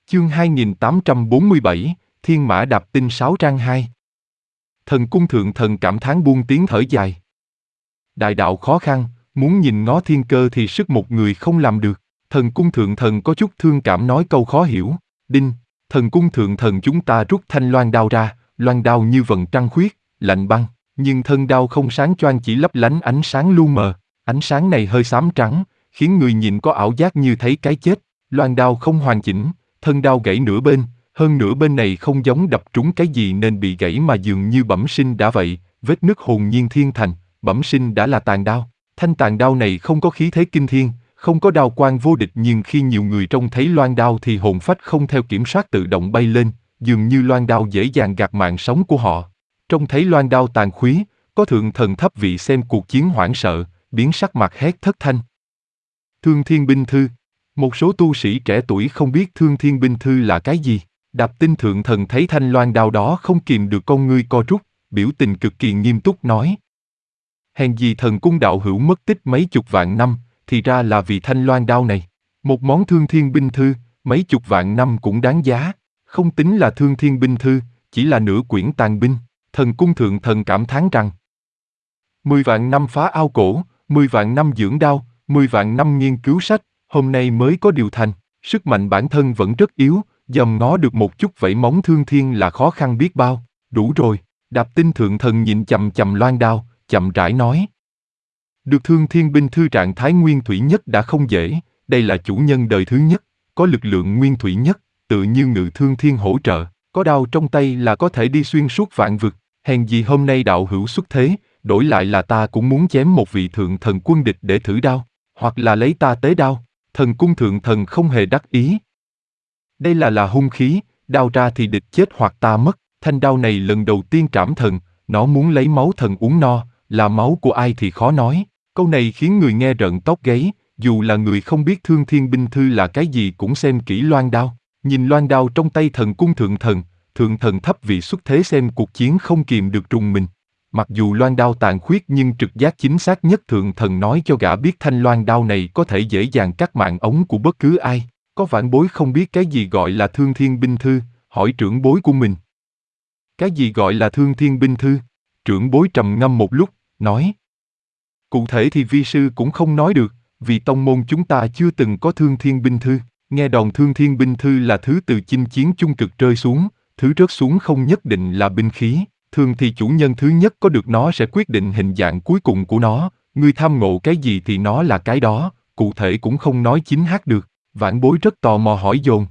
Chương 2847, Thiên Mã Đạp Tinh 6 trang 2. Thần cung thượng thần cảm thán buông tiếng thở dài. Đại đạo khó khăn, muốn nhìn ngó thiên cơ thì sức một người không làm được. Thần cung thượng thần có chút thương cảm nói câu khó hiểu. Đinh, thần cung thượng thần chúng ta rút thanh loan đao ra, loan đao như vầng trăng khuyết, lạnh băng, nhưng thân đao không sáng choang chỉ lấp lánh ánh sáng lu mờ. Ánh sáng này hơi xám trắng, khiến người nhìn có ảo giác như thấy cái chết. Loan đao không hoàn chỉnh, thân đao gãy nửa bên, hơn nửa bên này không giống đập trúng cái gì nên bị gãy mà dường như bẩm sinh đã vậy, vết nứt hồn nhiên thiên thành, bẩm sinh đã là tàn đao. Thanh tàn đao này không có khí thế kinh thiên, không có đao quang vô địch, nhưng khi nhiều người trông thấy loan đao thì hồn phách không theo kiểm soát tự động bay lên, dường như loan đao dễ dàng gạt mạng sống của họ. Trông thấy loan đao tàn khuyết, có thượng thần thấp vị xem cuộc chiến hoảng sợ, biến sắc mặt hét thất thanh. Thương Thiên Binh Thư. Một số tu sĩ trẻ tuổi không biết Thương Thiên Binh Thư là cái gì. Đạp Tinh thượng thần thấy thanh loan đao đó không kìm được con ngươi co rút, biểu tình cực kỳ nghiêm túc nói. Hèn gì thần cung đạo hữu mất tích mấy chục vạn năm, thì ra là vì thanh loan đao này. Một món Thương Thiên Binh Thư, mấy chục vạn năm cũng đáng giá. Không tính là Thương Thiên Binh Thư, chỉ là nửa quyển tàn binh. Thần cung thượng thần cảm thán rằng 10 vạn năm phá ao cổ, 10 vạn năm dưỡng đao, 10 vạn năm nghiên cứu sách, hôm nay mới có điều thành. Sức mạnh bản thân vẫn rất yếu, dòm ngó được một chút vảy móng thương thiên là khó khăn biết bao. Đủ rồi. Đạp Tinh thượng thần nhìn chằm chằm loan đao, chậm rãi nói. Được Thương Thiên Binh Thư trạng thái nguyên thủy nhất đã không dễ, đây là chủ nhân đời thứ nhất, có lực lượng nguyên thủy nhất, tự như ngự thương thiên hỗ trợ, có đao trong tay là có thể đi xuyên suốt vạn vực. Hèn gì hôm nay đạo hữu xuất thế, đổi lại là ta cũng muốn chém một vị thượng thần quân địch để thử đao, hoặc là lấy ta tế đao. Thần cung thượng thần không hề đắc ý. Đây là hung khí, đao ra thì địch chết hoặc ta mất. Thanh đao này lần đầu tiên trảm thần, nó muốn lấy máu thần uống no, là máu của ai thì khó nói. Câu này khiến người nghe rợn tóc gáy, dù là người không biết Thương Thiên Binh Thư là cái gì cũng xem kỹ loan đao. Nhìn loan đao trong tay thần cung thượng thần thấp vị xuất thế xem cuộc chiến không kìm được rùng mình. Mặc dù loan đao tàn khuyết nhưng trực giác chính xác nhất thượng thần nói cho gã biết thanh loan đao này có thể dễ dàng cắt mạng ống của bất cứ ai. Có vãn bối không biết cái gì gọi là Thương Thiên Binh Thư, hỏi trưởng bối của mình. Cái gì gọi là Thương Thiên Binh Thư? Trưởng bối trầm ngâm một lúc, nói. Cụ thể thì vi sư cũng không nói được, vì tông môn chúng ta chưa từng có Thương Thiên Binh Thư. Nghe đồn Thương Thiên Binh Thư là thứ từ chinh chiến chung cực rơi xuống, thứ rớt xuống không nhất định là binh khí. Thường thì chủ nhân thứ nhất có được nó sẽ quyết định hình dạng cuối cùng của nó, ngươi tham ngộ cái gì thì nó là cái đó, cụ thể cũng không nói chính xác được. Vãn bối rất tò mò hỏi dồn.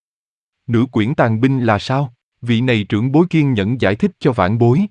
Nửa quyển tàn binh là sao? Vị này trưởng bối kiên nhẫn giải thích cho vãn bối.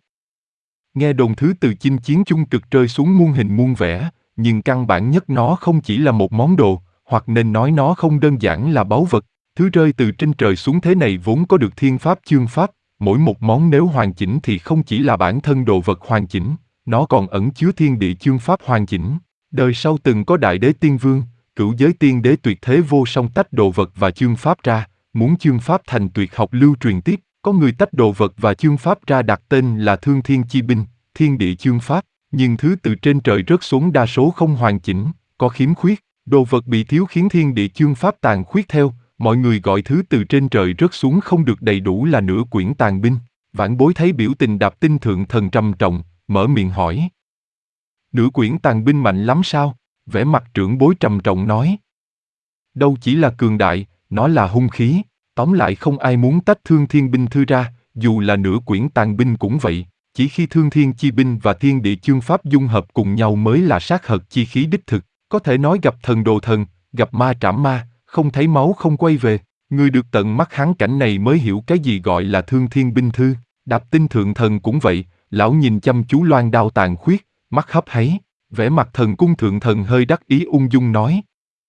Nghe đồn thứ từ chinh chiến chung cực rơi xuống muôn hình muôn vẻ, nhưng căn bản nhất nó không chỉ là một món đồ, hoặc nên nói nó không đơn giản là báu vật. Thứ rơi từ trên trời xuống thế này vốn có được thiên pháp chương pháp, mỗi một món nếu hoàn chỉnh thì không chỉ là bản thân đồ vật hoàn chỉnh, nó còn ẩn chứa thiên địa chương pháp hoàn chỉnh. Đời sau từng có đại đế tiên vương, cửu giới tiên đế tuyệt thế vô song tách đồ vật và chương pháp ra, muốn chương pháp thành tuyệt học lưu truyền tiếp, có người tách đồ vật và chương pháp ra đặt tên là Thương Thiên Chi Binh, thiên địa chương pháp, nhưng thứ từ trên trời rớt xuống đa số không hoàn chỉnh, có khiếm khuyết, đồ vật bị thiếu khiến thiên địa chương pháp tàn khuyết theo, mọi người gọi thứ từ trên trời rớt xuống không được đầy đủ là nửa quyển tàn binh. Vãn bối thấy biểu tình Đạp Tinh thượng thần trầm trọng, mở miệng hỏi. Nửa quyển tàn binh mạnh lắm sao? Vẻ mặt trưởng bối trầm trọng nói. Đâu chỉ là cường đại, nó là hung khí. Tóm lại không ai muốn tách Thương Thiên Binh Thư ra, dù là nửa quyển tàn binh cũng vậy. Chỉ khi Thương Thiên Chi Binh và thiên địa chương pháp dung hợp cùng nhau mới là sát hợp chi khí đích thực. Có thể nói gặp thần đồ thần, gặp ma trảm ma, không thấy máu không quay về. Người được tận mắt hắn cảnh này mới hiểu cái gì gọi là Thương Thiên Binh Thư. Đạp Tinh thượng thần cũng vậy, lão nhìn chăm chú loan đao tàn khuyết, mắt hấp háy. Vẻ mặt thần cung thượng thần hơi đắc ý ung dung nói.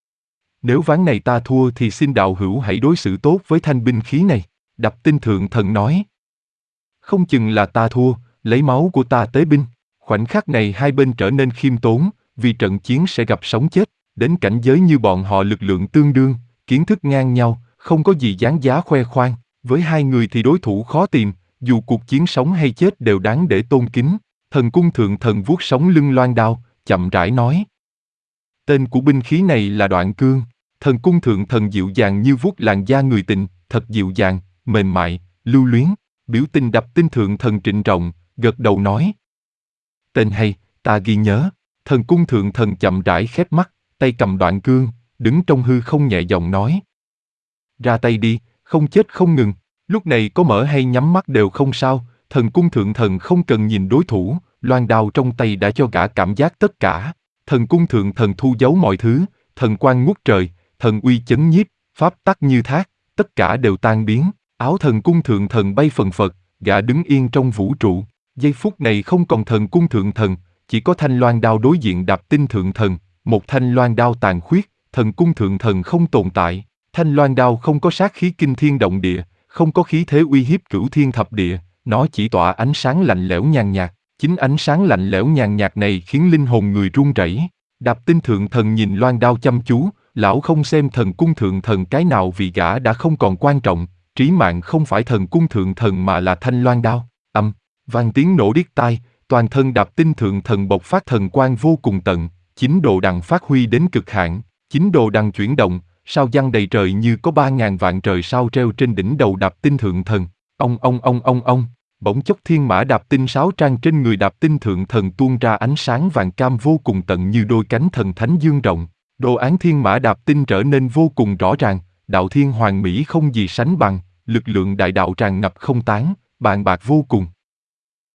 Nếu ván này ta thua thì xin đạo hữu hãy đối xử tốt với thanh binh khí này. Đạp Tinh thượng thần nói. Không chừng là ta thua, lấy máu của ta tế binh. Khoảnh khắc này hai bên trở nên khiêm tốn, vì trận chiến sẽ gặp sống chết. Đến cảnh giới như bọn họ lực lượng tương đương, kiến thức ngang nhau, không có gì đáng giá khoe khoang. Với hai người thì đối thủ khó tìm, dù cuộc chiến sống hay chết đều đáng để tôn kính. Thần cung thượng thần vuốt sống lưng loan đao, chậm rãi nói. Tên của binh khí này là Đoạn Cương. Thần cung thượng thần dịu dàng như vuốt làn da người tình, thật dịu dàng, mềm mại, lưu luyến. Biểu tình Đạp Tinh Thượng Thần trịnh trọng, gật đầu nói. Tên hay, ta ghi nhớ. Thần Cung Thượng Thần chậm rãi khép mắt, tay cầm đoạn cương, đứng trong hư không nhẹ giọng nói. Ra tay đi, không chết không ngừng. Lúc này có mở hay nhắm mắt đều không sao, Thần Cung Thượng Thần không cần nhìn đối thủ, loan đao trong tay đã cho gã cảm giác tất cả. Thần Cung Thượng Thần thu giấu mọi thứ, thần quang ngút trời, thần uy chấn nhiếp, pháp tắc như thác, tất cả đều tan biến. Áo Thần Cung Thượng Thần bay phần phật, gã đứng yên trong vũ trụ. Giây phút này không còn Thần Cung Thượng Thần, chỉ có thanh loan đao đối diện Đạp Tinh Thượng Thần, một thanh loan đao tàn khuyết. Thần Cung Thượng Thần không tồn tại. Thanh loan đao không có sát khí kinh thiên động địa, không có khí thế uy hiếp cửu thiên thập địa, nó chỉ tỏa ánh sáng lạnh lẽo nhàn nhạt. Chính ánh sáng lạnh lẽo nhàn nhạt này khiến linh hồn người run rẩy. Đạp Tinh Thượng Thần nhìn loan đao chăm chú, lão không xem Thần Cung Thượng Thần cái nào vì gã đã không còn quan trọng, trí mạng không phải Thần Cung Thượng Thần mà là thanh loan đao. Vang tiếng nổ điếc tai, toàn thân Đạp Tinh Thượng Thần bộc phát thần quang vô cùng tận, chính đồ đằng phát huy đến cực hạn, chính đồ đằng chuyển động, sao giăng đầy trời như có 3.000 vạn trời sao treo trên đỉnh đầu Đạp Tinh Thượng Thần. Ông, bỗng chốc thiên mã Đạp Tinh 6 trang trên người Đạp Tinh Thượng Thần tuôn ra ánh sáng vàng cam vô cùng tận như đôi cánh thần thánh dương rộng. Đồ án thiên mã Đạp Tinh trở nên vô cùng rõ ràng, đạo thiên hoàn mỹ không gì sánh bằng, lực lượng đại đạo tràn ngập không tán, bàn bạc vô cùng.